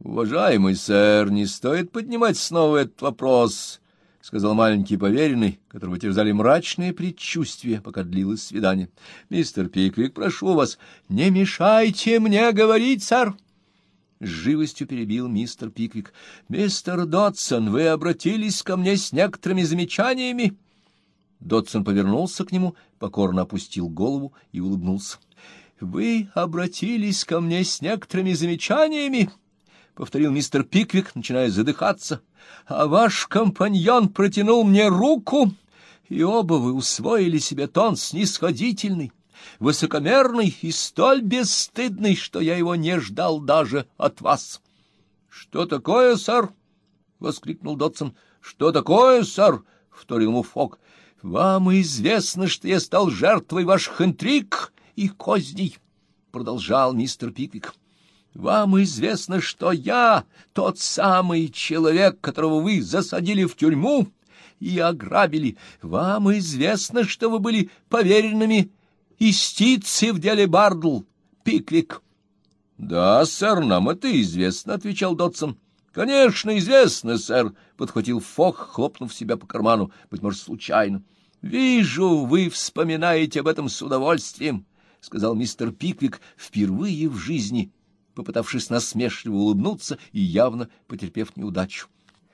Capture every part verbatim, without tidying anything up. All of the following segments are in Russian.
«Уважаемый сэр, не стоит поднимать снова этот вопрос», — сказал маленький поверенный, которого терзали мрачные предчувствия, пока длилось свидание. «Мистер Пиквик, прошу вас, не мешайте мне говорить, сэр!» С живостью перебил мистер Пиквик. «Мистер Додсон, вы обратились ко мне с некоторыми замечаниями?» Додсон повернулся к нему, покорно опустил голову и улыбнулся. «Вы обратились ко мне с некоторыми замечаниями?» — повторил мистер Пиквик, начиная задыхаться. «А ваш компаньон протянул мне руку, и оба вы усвоили себе тон снисходительный, высокомерный и столь бесстыдный, что я его не ждал даже от вас». «Что такое, сэр?» — воскликнул Додсон. «Что такое, сэр?» — вторил ему Фок. «Вам известно, что я стал жертвой ваших интриг и козней», — продолжал мистер Пиквик. «Вам известно, что я тот самый человек, которого вы засадили в тюрьму и ограбили. Вам известно, что вы были поверенными истицы в деле Бардл, Пиквик». «Да, сэр, нам это известно», — отвечал Додсон. «Конечно, известно, сэр», — подхватил Фок, хлопнув себя по карману, быть может, случайно. «Вижу, вы вспоминаете об этом с удовольствием», — сказал мистер Пиквик впервые в жизни, попытавшись насмешливо улыбнуться и явно потерпев неудачу.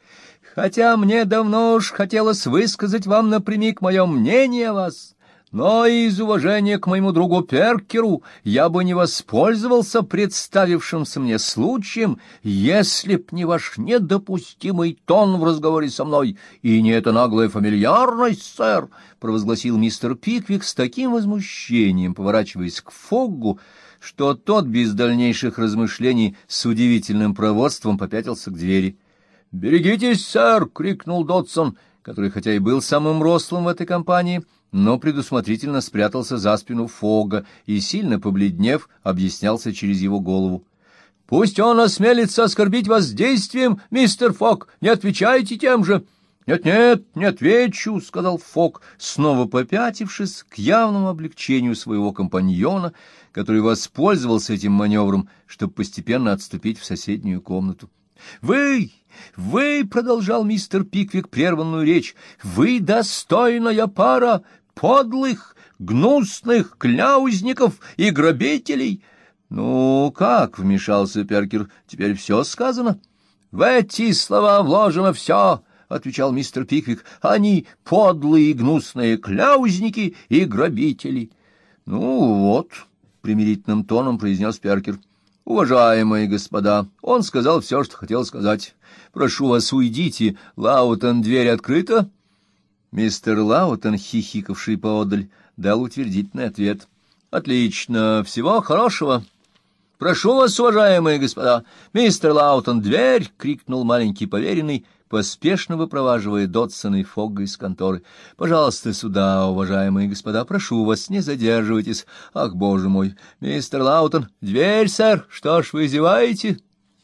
«Хотя мне давно уж хотелось высказать вам напрямик мое мнение о вас, но из уважения к моему другу Перкеру я бы не воспользовался представившимся мне случаем, если б не ваш недопустимый тон в разговоре со мной и не эта наглая фамильярность, сэр», — провозгласил мистер Пиквик с таким возмущением, поворачиваясь к Фоггу, что тот без дальнейших размышлений с удивительным проворством попятился к двери. «Берегитесь, сэр!» — крикнул Додсон, который хотя и был самым рослым в этой компании, но предусмотрительно спрятался за спину Фогга и, сильно побледнев, объяснялся через его голову. «Пусть он осмелится оскорбить вас действием, мистер Фогг, не отвечайте тем же!» «Нет-нет, не отвечу», — сказал Фок, снова попятившись к явному облегчению своего компаньона, который воспользовался этим маневром, чтобы постепенно отступить в соседнюю комнату. «Вы, вы, — продолжал мистер Пиквик прерванную речь, — вы достойная пара подлых, гнусных кляузников и грабителей». «Ну как?» — вмешался Перкер. «Теперь все сказано». «В эти слова вложено все», — отвечал мистер Пиквик. «Они подлые и гнусные кляузники и грабители». «Ну вот», — примирительным тоном произнес Перкер. «Уважаемые господа, он сказал все, что хотел сказать. Прошу вас, уйдите. Лаутон, дверь открыта?» Мистер Лаутон, хихикавший поодаль, дал утвердительный ответ. «Отлично. Всего хорошего. Прошу вас, уважаемые господа. Мистер Лаутон, дверь!» — крикнул маленький поверенный, поспешно выпроваживая Додсона и Фогга из конторы. «Пожалуйста, сюда, уважаемые господа, прошу вас, не задерживайтесь. Ах, боже мой! Мистер Лаутон, дверь, сэр! Что ж, вы зеваете?»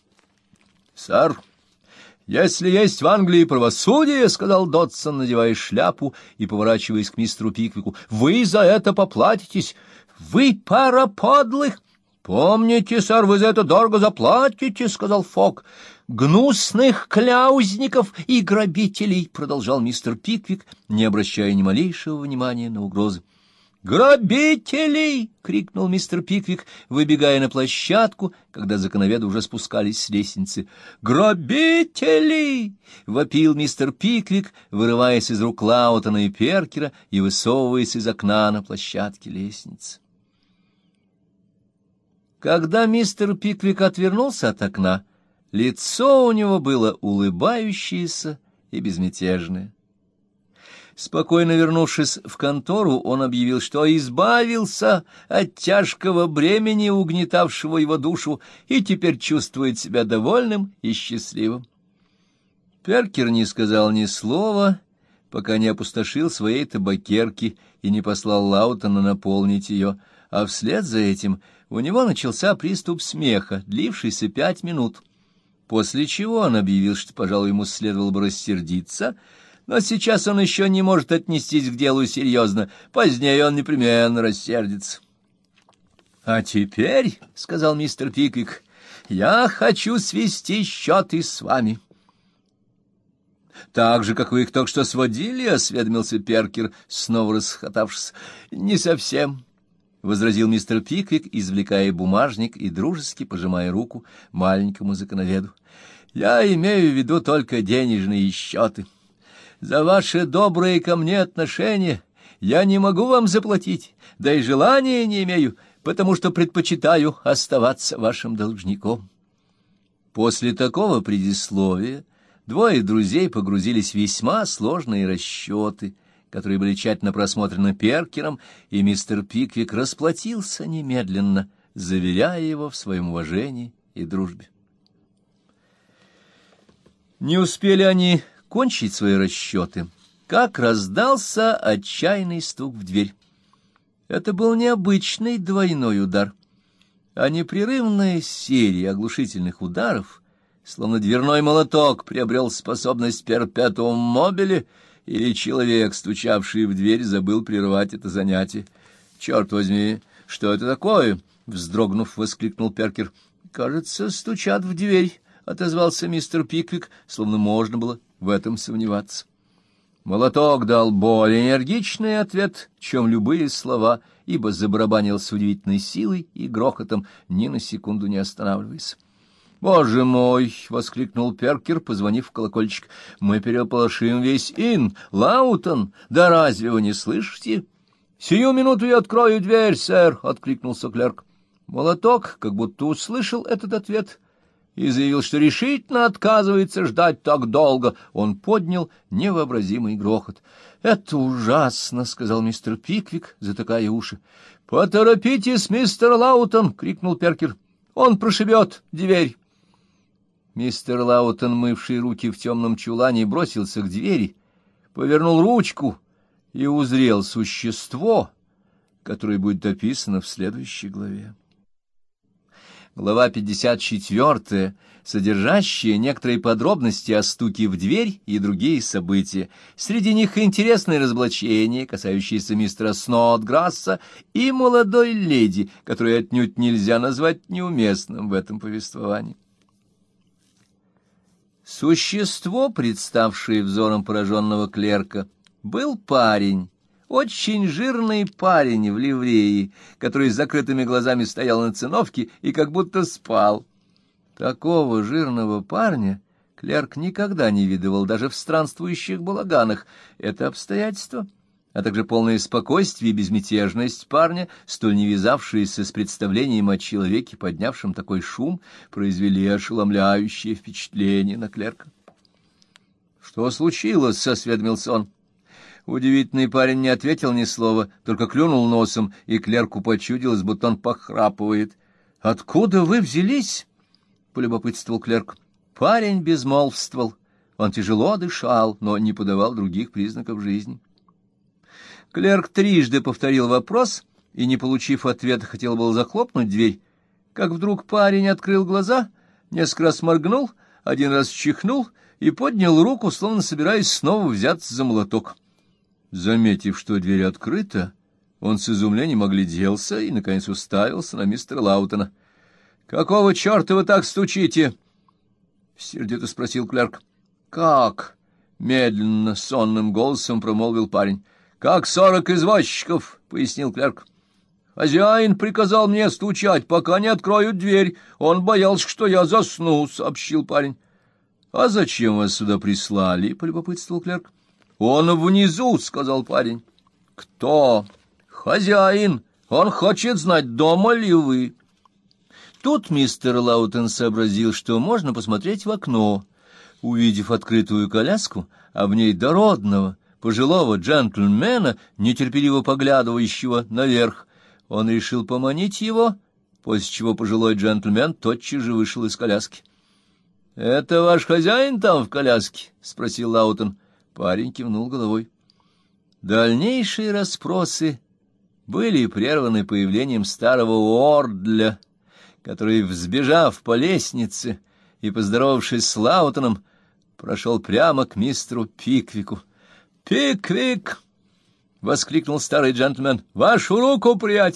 «Сэр, если есть в Англии правосудие, — сказал Додсон, надевая шляпу и поворачиваясь к мистеру Пиквику, — вы за это поплатитесь. Вы пара подлых!» «Помните, сэр, вы за это дорого заплатите, — сказал Фок. «Гнусных кляузников и грабителей!» — продолжал мистер Пиквик, не обращая ни малейшего внимания на угрозы. «Грабителей!» — крикнул мистер Пиквик, выбегая на площадку, когда законоведы уже спускались с лестницы. «Грабителей!» — вопил мистер Пиквик, вырываясь из рук Лаутона и Перкера и высовываясь из окна на площадке лестницы. Когда мистер Пиквик отвернулся от окна, лицо у него было улыбающееся и безмятежное. Спокойно вернувшись в контору, он объявил, что избавился от тяжкого бремени, угнетавшего его душу, и теперь чувствует себя довольным и счастливым. Перкер не сказал ни слова, пока не опустошил своей табакерки и не послал Лаутона наполнить ее, а вслед за этим у него начался приступ смеха, длившийся пять минут, после чего он объявил, что, пожалуй, ему следовало бы рассердиться, но сейчас он еще не может отнестись к делу серьезно, позднее он непременно рассердится. — А теперь, — сказал мистер Пиквик, — Я хочу свести счеты с вами. — Так же, как вы их только что сводили, — осведомился Перкер, снова расхотавшись. — Не совсем, — возразил мистер Пиквик, извлекая бумажник и дружески пожимая руку маленькому законоведу. — Я имею в виду только денежные счеты. За ваши добрые ко мне отношения я не могу вам заплатить, да и желания не имею, потому что предпочитаю оставаться вашим должником. После такого предисловия двое друзей погрузились в весьма сложные расчеты, которые были тщательно просмотрены Перкером, и мистер Пиквик расплатился немедленно, заверяя его в своем уважении и дружбе. Не успели они кончить свои расчеты, как раздался отчаянный стук в дверь. Это был необычный двойной удар, а непрерывная серия оглушительных ударов, словно дверной молоток приобрел способность перпетуум мобиле, или человек, стучавший в дверь, забыл прервать это занятие. — Черт возьми, что это такое? — вздрогнув, воскликнул Перкер. — Кажется, стучат в дверь, — отозвался мистер Пиквик, словно можно было в этом сомневаться. Молоток дал более энергичный ответ, чем любые слова, ибо забарабанил с удивительной силой и грохотом, ни на секунду не останавливаясь. — Боже мой! — воскликнул Перкер, позвонив в колокольчик. — Мы переполошим весь Inn, Лаутон! Да разве вы не слышите? — Сию минуту я открою дверь, сэр! — откликнулся клерк. Молоток как будто услышал этот ответ и заявил, что решительно отказывается ждать так долго. Он поднял невообразимый грохот. — Это ужасно! — сказал мистер Пиквик, затыкая уши. — Поторопитесь, мистер Лаутон! — крикнул Перкер. — Он прошибет дверь. Мистер Лаутон, мывший руки в темном чулане, бросился к двери, повернул ручку и узрел существо, которое будет описано в следующей главе. Глава пятьдесят четвёртая, содержащая некоторые подробности о стуке в дверь и другие события. Среди них интересные разоблачения, касающиеся мистера Снодграсса и молодой леди, которую отнюдь нельзя назвать неуместным в этом повествовании. Существо, представшее взором пораженного клерка, был парень, очень жирный парень в ливреи, который с закрытыми глазами стоял на циновке и как будто спал. Такого жирного парня клерк никогда не видывал даже в странствующих балаганах. Это обстоятельство, а также полное спокойствие и безмятежность парня, столь не вязавшиеся с представлением о человеке, поднявшем такой шум, произвели ошеломляющее впечатление на клерка. — Что случилось? — осведомился он. Удивительный парень не ответил ни слова, только клюнул носом, и клерку почудилось, будто он похрапывает. — Откуда вы взялись? — полюбопытствовал клерк. Парень безмолвствовал. Он тяжело дышал, но не подавал других признаков жизни. Клерк трижды повторил вопрос и, не получив ответа, хотел было захлопнуть дверь, как вдруг парень открыл глаза, несколько раз моргнул, один раз чихнул и поднял руку, словно собираясь снова взяться за молоток. Заметив, что дверь открыта, он с изумлением огляделся и, наконец, уставился на мистера Лаутона. — Какого черта вы так стучите? — сердито спросил клерк. — Как? — медленно, сонным голосом промолвил парень. — Как сорок извозчиков, — пояснил клерк. — Хозяин приказал мне стучать, пока не откроют дверь. Он боялся, что я засну, — сообщил парень. — А зачем вас сюда прислали? — полюбопытствовал клерк. — Он внизу, — сказал парень. — Кто? — Хозяин. Он хочет знать, дома ли вы. Тут мистер Лаутон сообразил, что можно посмотреть в окно. Увидев открытую коляску, а в ней дородного, пожилого джентльмена, нетерпеливо поглядывающего наверх, он решил поманить его, после чего пожилой джентльмен тотчас же вышел из коляски. — Это ваш хозяин там в коляске? — спросил Лаутон. Парень кивнул головой. Дальнейшие расспросы были прерваны появлением старого Уордля, который, взбежав по лестнице и поздоровавшись с Лаутоном, прошел прямо к мистеру Пиквику. — Пиквик! — воскликнул старый джентльмен. — Вашу руку, приятель!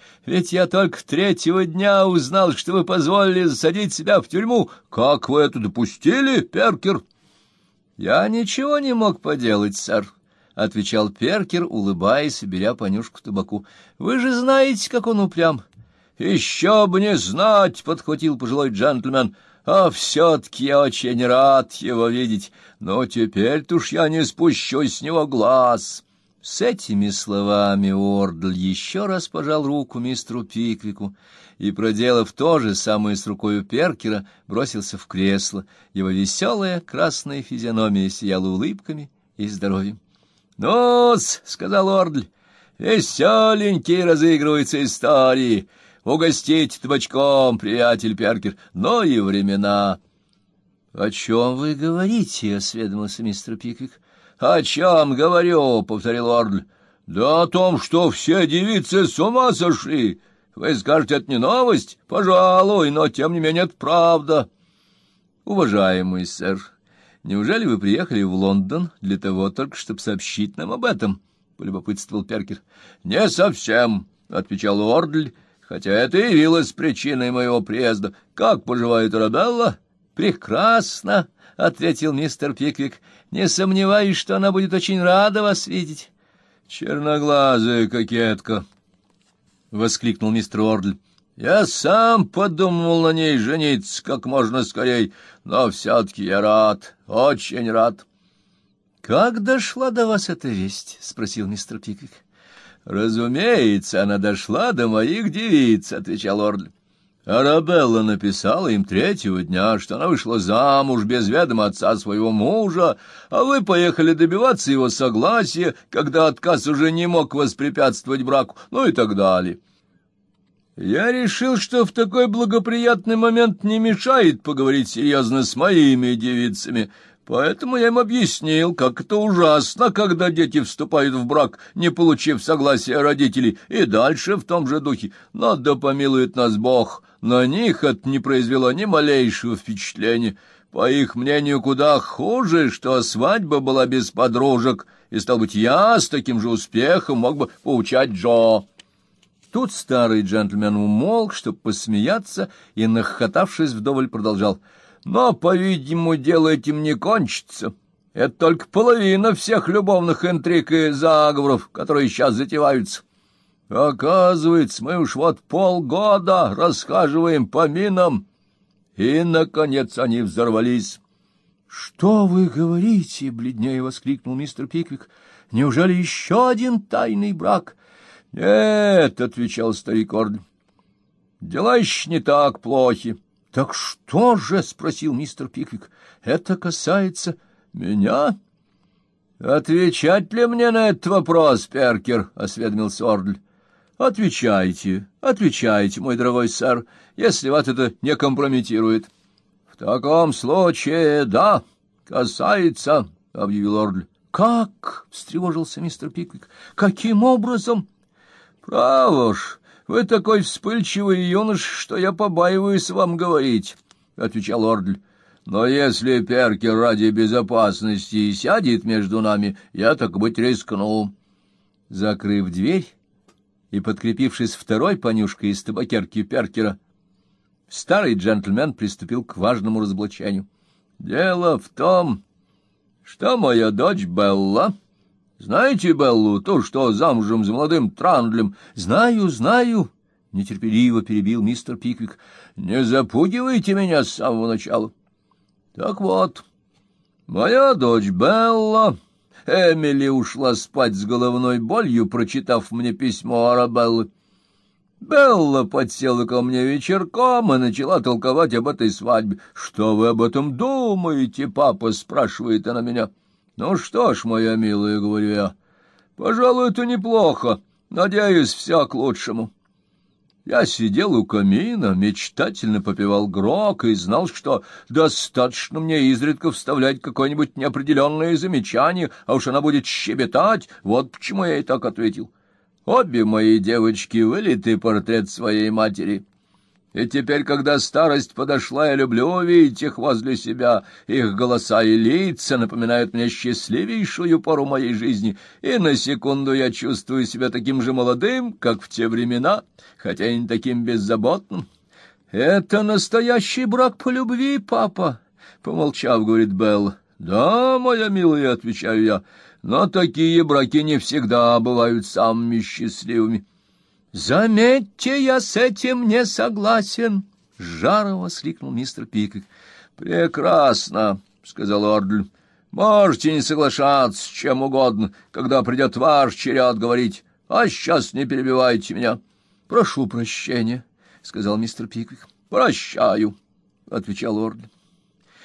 Ведь я только третьего дня узнал, что вы позволили засадить себя в тюрьму. Как вы это допустили, Перкер? — Я ничего не мог поделать, сэр, — отвечал Перкер, улыбаясь и беря понюшку табаку. — Вы же знаете, как он упрям. — Еще бы не знать, — подхватил пожилой джентльмен. — А все-таки я очень рад его видеть. Но теперь-то уж я не спущу с него глаз. С этими словами Уордль еще раз пожал руку мистеру Пиквику и, проделав то же самое с рукою Перкера, бросился в кресло. Его веселая красная физиономия сияла улыбками и здоровьем. — Ну-с, — сказал Уордль, — веселенькие разыгрываются истории. Угостите табачком, приятель Перкер, но и времена. — О чем вы говорите? — осведомился мистер Пиквик. — О чем говорю? — повторил Уордль. — Да о том, что все девицы с ума сошли. Вы скажете, это не новость? Пожалуй, но тем не менее это правда. — Уважаемый сэр, неужели вы приехали в Лондон для того только, чтобы сообщить нам об этом? — полюбопытствовал Перкер. — Не совсем, — отвечал Уордль, хотя это и явилось причиной моего приезда. Как поживает Арабелла? — Прекрасно, — ответил мистер Пиквик. — Не сомневаюсь, что она будет очень рада вас видеть. — Черноглазая кокетка! — воскликнул мистер Уордль. — Я сам подумал на ней жениться как можно скорей, но все-таки я рад, очень рад. — Как дошла до вас эта весть? — спросил мистер Пиквик. — Разумеется, она дошла до моих девиц, — отвечал Уордль. Арабелла написала им третьего дня, что она вышла замуж без ведома отца своего мужа, а вы поехали добиваться его согласия, когда отказ уже не мог воспрепятствовать браку, ну и так далее. Я решил, что в такой благоприятный момент не мешает поговорить серьезно с моими девицами, поэтому я им объяснил, как это ужасно, когда дети вступают в брак, не получив согласия родителей, и дальше в том же духе. Но да помилует нас Бог, на них это не произвело ни малейшего впечатления. По их мнению, куда хуже, что свадьба была без подружек, и, стал быть, я с таким же успехом мог бы поучать Джо. Тут старый джентльмен умолк, чтобы посмеяться, и, нахохотавшись вдоволь, продолжал. Но, по-видимому, дело этим не кончится. Это только половина всех любовных интриг и заговоров, которые сейчас затеваются. Оказывается, мы уж вот полгода расхаживаем по минам, и, наконец, они взорвались. — Что вы говорите? — бледнее воскликнул мистер Пиквик. — Неужели еще один тайный брак? — Нет, — отвечал старик Уордль, — дела еще не так плохи. — Так что же? — спросил мистер Пиквик. — Это касается меня? — Отвечать ли мне на этот вопрос, Перкер? — осведомился Уордль. — Отвечайте, отвечайте, мой дорогой сэр, если вас это не компрометирует. — В таком случае, да, касается, — объявил Уордль. — Как? — встревожился мистер Пиквик. — Каким образом? — Право ж, вы такой вспыльчивый юнош, что я побаиваюсь вам говорить, — отвечал Уордль. — Но если Перкер ради безопасности сядет между нами, я, так быть, рискну. Закрыв дверь и подкрепившись второй понюшкой из табакерки Перкера, старый джентльмен приступил к важному разоблачению. — Дело в том, что моя дочь Белла... Знаете Беллу, ту, что замужем за молодым Трандлем? — Знаю, знаю, — нетерпеливо перебил мистер Пиквик. — Не запугивайте меня с самого начала. — Так вот, моя дочь Белла... Эмили ушла спать с головной болью, прочитав мне письмо Арабеллы. Белла подсела ко мне вечерком и начала толковать об этой свадьбе. — Что вы об этом думаете, папа? — спрашивает она меня. — Ну что ж, моя милая, — говорю я, — пожалуй, это неплохо. Надеюсь, все к лучшему. Я сидел у камина, мечтательно попивал грог и знал, что достаточно мне изредка вставлять какое-нибудь неопределенное замечание, а уж она будет щебетать. Вот почему я и так ответил. Обе мои девочки — вылитый портрет своей матери. И теперь, когда старость подошла, я люблю видеть их возле себя. Их голоса и лица напоминают мне счастливейшую пору моей жизни, и на секунду я чувствую себя таким же молодым, как в те времена, хотя и не таким беззаботным. Это настоящий брак по любви, папа, — помолчав, говорит Белла. Да, моя милая, — отвечаю я, — но такие браки не всегда бывают самыми счастливыми. «Заметьте, я с этим не согласен!» — жаром воскликнул мистер Пиквик. «Прекрасно!» — сказал Ордль. «Можете не соглашаться с чем угодно, когда придет ваш черед говорить, а сейчас не перебивайте меня». «Прошу прощения», — сказал мистер Пиквик. «Прощаю», — отвечал Ордль.